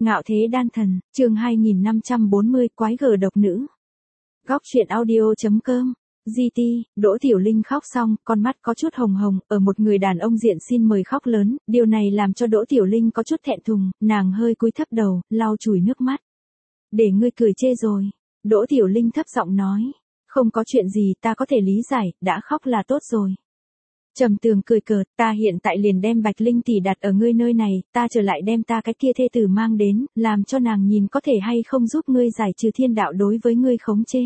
Ngạo thế đan thần, chương 2540, quái gở độc nữ. Góc truyện audio.com. GT, Đỗ Tiểu Linh khóc xong, con mắt có chút hồng hồng, ở một người đàn ông diện xin mời khóc lớn, điều này làm cho Đỗ Tiểu Linh có chút thẹn thùng, nàng hơi cúi thấp đầu, lau chùi nước mắt. Để ngươi cười chê rồi. Đỗ Tiểu Linh thấp giọng nói. Không có chuyện gì, ta có thể lý giải, đã khóc là tốt rồi. Trầm Tường cười cợt, ta hiện tại liền đem Bạch Linh tỷ đặt ở ngươi nơi này, ta trở lại đem ta cái kia thê tử mang đến, làm cho nàng nhìn có thể hay không giúp ngươi giải trừ thiên đạo đối với ngươi khống chế.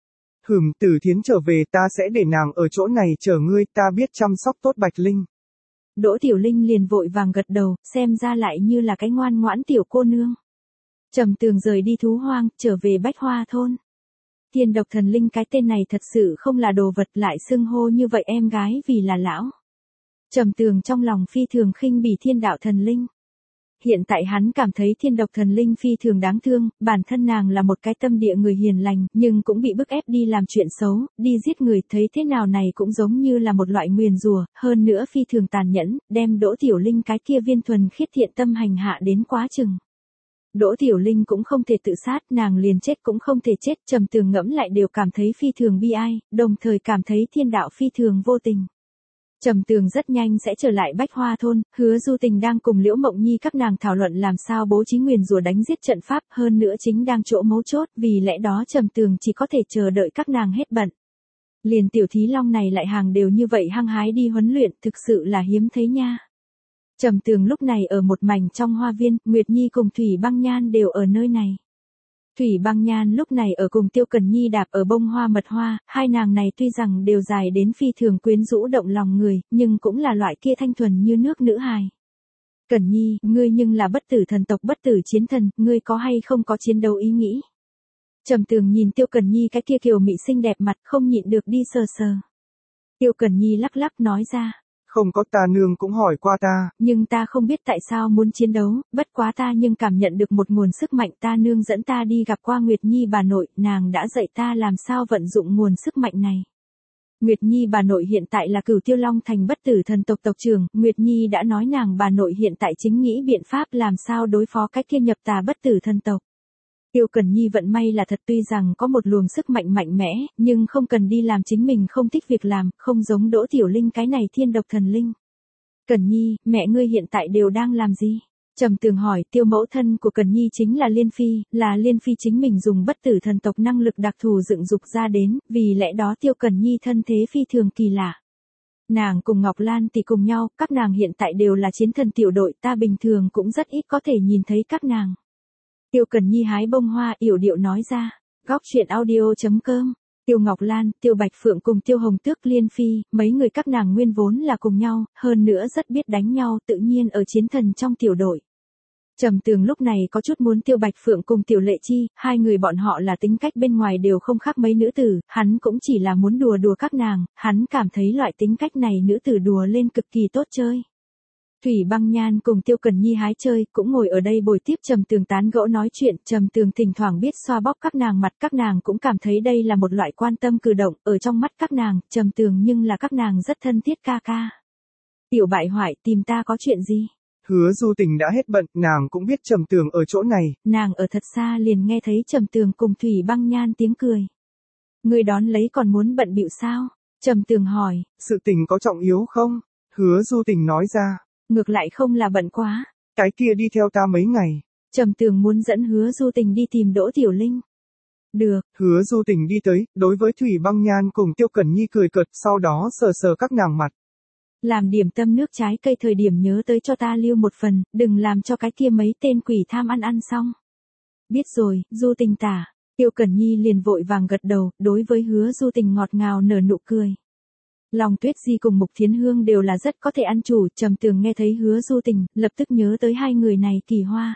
Tử Thiến trở về, ta sẽ để nàng ở chỗ này chờ ngươi, ta biết chăm sóc tốt Bạch Linh. Đỗ Tiểu Linh liền vội vàng gật đầu, xem ra lại như là cái ngoan ngoãn tiểu cô nương. Trầm Tường rời đi thú hoang, trở về Bách Hoa thôn. Thiên độc thần linh cái tên này thật sự không là đồ vật, lại xưng hô như vậy em gái vì là lão. Trầm Tường trong lòng phi thường khinh bỉ thiên đạo thần linh. Hiện tại hắn cảm thấy thiên độc thần linh phi thường đáng thương, bản thân nàng là một cái tâm địa người hiền lành, nhưng cũng bị bức ép đi làm chuyện xấu, đi giết người, thấy thế nào này cũng giống như là một loại nguyền rủa, hơn nữa phi thường tàn nhẫn, đem Đỗ Tiểu Linh cái kia viên thuần khiết thiện tâm hành hạ đến quá chừng. Đỗ Tiểu Linh cũng không thể tự sát, nàng liền chết cũng không thể chết, Trầm Tường ngẫm lại đều cảm thấy phi thường bi ai, đồng thời cảm thấy thiên đạo phi thường vô tình. Trầm Tường rất nhanh sẽ trở lại Bách Hoa thôn, Hứa Du Tình đang cùng Liễu Mộng Nhi các nàng thảo luận làm sao bố trí nguyền rủa đánh giết trận pháp, hơn nữa chính đang chỗ mấu chốt, vì lẽ đó Trầm Tường chỉ có thể chờ đợi các nàng hết bận. Liền tiểu thí long này lại hàng đều như vậy hăng hái đi huấn luyện, thực sự là hiếm thấy nha. Trầm Tường lúc này ở một mảnh trong hoa viên, Nguyệt Nhi cùng Thủy Băng Nhan đều ở nơi này. Thủy Băng Nhan lúc này ở cùng Tiêu Cần Nhi đạp ở bông hoa mật hoa, hai nàng này tuy rằng đều dài đến phi thường quyến rũ động lòng người, nhưng cũng là loại kia thanh thuần như nước nữ hài. Cần Nhi, ngươi nhưng là bất tử thần tộc bất tử chiến thần, ngươi có hay không có chiến đấu ý nghĩ? Trầm Tường nhìn Tiêu Cần Nhi cái kia kiều mị xinh đẹp mặt không nhịn được đi sờ sờ. Tiêu Cần Nhi lắc lắc nói ra. Không có, ta nương cũng hỏi qua ta. Nhưng ta không biết tại sao muốn chiến đấu, bất quá ta nhưng cảm nhận được một nguồn sức mạnh, ta nương dẫn ta đi gặp qua Nguyệt Nhi bà nội, nàng đã dạy ta làm sao vận dụng nguồn sức mạnh này. Nguyệt Nhi bà nội hiện tại là Cửu Tiêu Long thành bất tử thần tộc tộc trưởng, Nguyệt Nhi đã nói nàng bà nội hiện tại chính nghĩ biện pháp làm sao đối phó cái kia nhập tà bất tử thần tộc. Tiêu Cần Nhi vận may là thật, tuy rằng có một luồng sức mạnh mạnh mẽ, nhưng không cần đi làm chính mình không thích việc làm, không giống Đỗ Tiểu Linh cái này thiên độc thần linh. Cần Nhi, mẹ ngươi hiện tại đều đang làm gì? Trầm Tường hỏi. Tiêu mẫu thân của Cần Nhi chính là Liên Phi chính mình dùng bất tử thần tộc năng lực đặc thù dựng dục ra đến, vì lẽ đó Tiêu Cần Nhi thân thế phi thường kỳ lạ. Nàng cùng Ngọc Lan thì cùng nhau, các nàng hiện tại đều là chiến thần tiểu đội, ta bình thường cũng rất ít có thể nhìn thấy các nàng. Tiêu Cần Nhi hái bông hoa yểu điệu nói ra. Góc truyện audio.com. Tiêu Ngọc Lan, Tiêu Bạch Phượng cùng Tiêu Hồng Tước Liên Phi, mấy người các nàng nguyên vốn là cùng nhau, hơn nữa rất biết đánh nhau, tự nhiên ở chiến thần trong tiểu đội. Trầm Tường lúc này có chút muốn Tiêu Bạch Phượng cùng Tiểu Lệ Chi, hai người bọn họ là tính cách bên ngoài đều không khác mấy nữ tử, hắn cũng chỉ là muốn đùa các nàng, hắn cảm thấy loại tính cách này nữ tử đùa lên cực kỳ tốt chơi. Thủy Băng Nhan cùng Tiêu Cần Nhi hái chơi, cũng ngồi ở đây bồi tiếp Trầm Tường tán gẫu nói chuyện, Trầm Tường thỉnh thoảng biết xoa bóp các nàng mặt, các nàng cũng cảm thấy đây là một loại quan tâm cử động, ở trong mắt các nàng, Trầm Tường nhưng là các nàng rất thân thiết ca ca. Tiểu bại hoại, tìm ta có chuyện gì? Hứa Du Tình đã hết bận, nàng cũng biết Trầm Tường ở chỗ này. Nàng ở thật xa liền nghe thấy Trầm Tường cùng Thủy Băng Nhan tiếng cười. Người đón lấy còn muốn bận bịu sao? Trầm Tường hỏi. Sự tình có trọng yếu không? Hứa Du Tình nói ra. Ngược lại không là bận quá. Cái kia đi theo ta mấy ngày. Trầm Tường muốn dẫn Hứa Du Tình đi tìm Đỗ Tiểu Linh. Được. Hứa Du Tình đi tới, đối với Thủy Băng Nhan cùng Tiêu Cần Nhi cười cợt, sau đó sờ sờ các nàng mặt. Làm điểm tâm nước trái cây thời điểm nhớ tới cho ta lưu một phần, đừng làm cho cái kia mấy tên quỷ tham ăn xong. Biết rồi, Du Tình tả. Tiêu Cần Nhi liền vội vàng gật đầu, đối với Hứa Du Tình ngọt ngào nở nụ cười. Long Tuyết Di cùng Mục Thiến Hương đều là rất có thể ăn chủ, Trầm Tường nghe thấy Hứa Du Tình, lập tức nhớ tới hai người này kỳ hoa.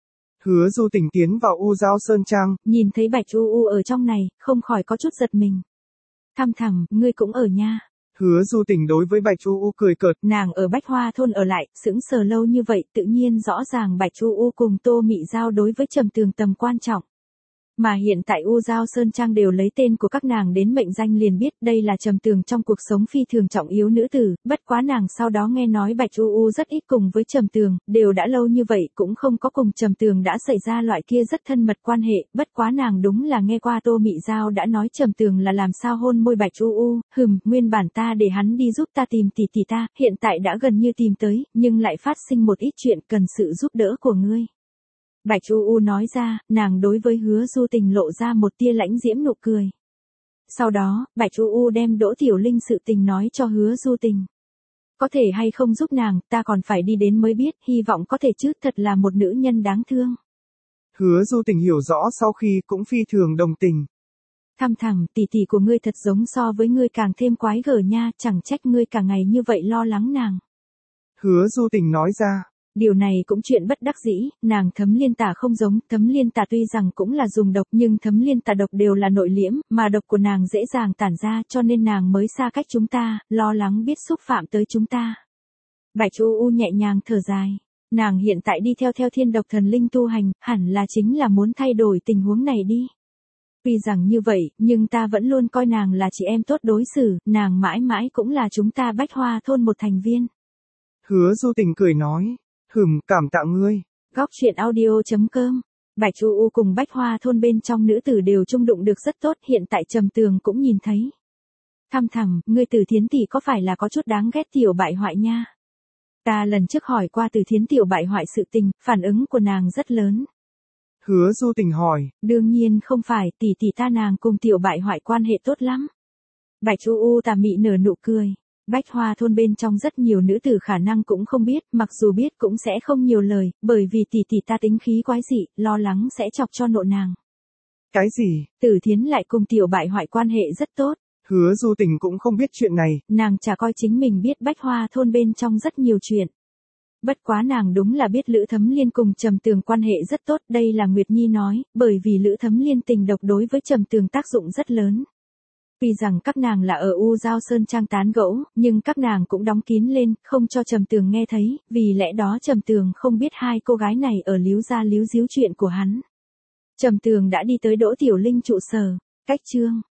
Hứa Du Tình tiến vào U Giao Sơn Trang, nhìn thấy Bạch U ở trong này, không khỏi có chút giật mình. Thăm thẳm, ngươi cũng ở nha. Hứa Du Tình đối với Bạch U cười cợt. Nàng ở Bách Hoa thôn ở lại, sững sờ lâu như vậy, tự nhiên rõ ràng Bạch U cùng Tô Mị Giao đối với Trầm Tường tầm quan trọng. Mà hiện tại U Giao Sơn Trang đều lấy tên của các nàng đến mệnh danh liền biết đây là Trầm Tường trong cuộc sống phi thường trọng yếu nữ tử, bất quá nàng sau đó nghe nói Bạch U rất ít cùng với Trầm Tường, đều đã lâu như vậy cũng không có cùng Trầm Tường đã xảy ra loại kia rất thân mật quan hệ, bất quá nàng đúng là nghe qua Tô Mị Giao đã nói Trầm Tường là làm sao hôn môi Bạch nguyên bản ta để hắn đi giúp ta tìm tỷ tỷ ta, hiện tại đã gần như tìm tới, nhưng lại phát sinh một ít chuyện cần sự giúp đỡ của ngươi. Bạch nói ra, nàng đối với Hứa Du Tình lộ ra một tia lãnh diễm nụ cười. Sau đó, Bạch đem Đỗ Tiểu Linh sự tình nói cho Hứa Du Tình. Có thể hay không giúp nàng, ta còn phải đi đến mới biết, hy vọng có thể chứ, thật là một nữ nhân đáng thương. Hứa Du Tình hiểu rõ sau khi cũng phi thường đồng tình. Thăm thẳng, tỷ tỷ của ngươi thật giống so với ngươi càng thêm quái gở nha, chẳng trách ngươi cả ngày như vậy lo lắng nàng. Hứa Du Tình nói ra. Điều này cũng chuyện bất đắc dĩ, nàng Thấm Liên Tả không giống, Thấm Liên Tả tuy rằng cũng là dùng độc nhưng Thấm Liên Tả độc đều là nội liễm, mà độc của nàng dễ dàng tản ra cho nên nàng mới xa cách chúng ta, lo lắng biết xúc phạm tới chúng ta. Bạch nhẹ nhàng thở dài, nàng hiện tại đi theo thiên độc thần linh tu hành, hẳn là chính là muốn thay đổi tình huống này đi. Tuy rằng như vậy, nhưng ta vẫn luôn coi nàng là chị em tốt đối xử, nàng mãi mãi cũng là chúng ta Bách Hoa thôn một thành viên. Hứa Du Tình cười nói. Cảm tạ ngươi. Góc truyện audio.com. Bạch cùng Bách Hoa thôn bên trong nữ tử đều chung đụng được rất tốt, hiện tại Trầm Tường cũng nhìn thấy. Thăm thẳm, ngươi Từ Thiến tỷ có phải là có chút đáng ghét tiểu bại hoại nha? Ta lần trước hỏi qua Từ Thiến tiểu bại hoại sự tình, phản ứng của nàng rất lớn. Hứa Du Tình hỏi. Đương nhiên không phải, tỷ ta nàng cùng tiểu bại hoại quan hệ tốt lắm. Bạch tà mị nở nụ cười. Bách Hoa thôn bên trong rất nhiều nữ tử khả năng cũng không biết, mặc dù biết cũng sẽ không nhiều lời, bởi vì tỷ ta tính khí quái dị, lo lắng sẽ chọc cho nộ nàng. Cái gì? Từ Thiến lại cùng tiểu bại hoại quan hệ rất tốt. Hứa Du Tình cũng không biết chuyện này. Nàng chả coi chính mình biết Bách Hoa thôn bên trong rất nhiều chuyện. Bất quá nàng đúng là biết Lữ Thấm Liên cùng Trầm Tường quan hệ rất tốt, đây là Nguyệt Nhi nói, bởi vì Lữ Thấm Liên tình độc đối với Trầm Tường tác dụng rất lớn. Tuy rằng các nàng là ở U Giao Sơn Trang tán gẫu, nhưng các nàng cũng đóng kín lên, không cho Trầm Tường nghe thấy, vì lẽ đó Trầm Tường không biết hai cô gái này ở líu ra líu díu chuyện của hắn. Trầm Tường đã đi tới Đỗ Tiểu Linh trụ sở, cách chương.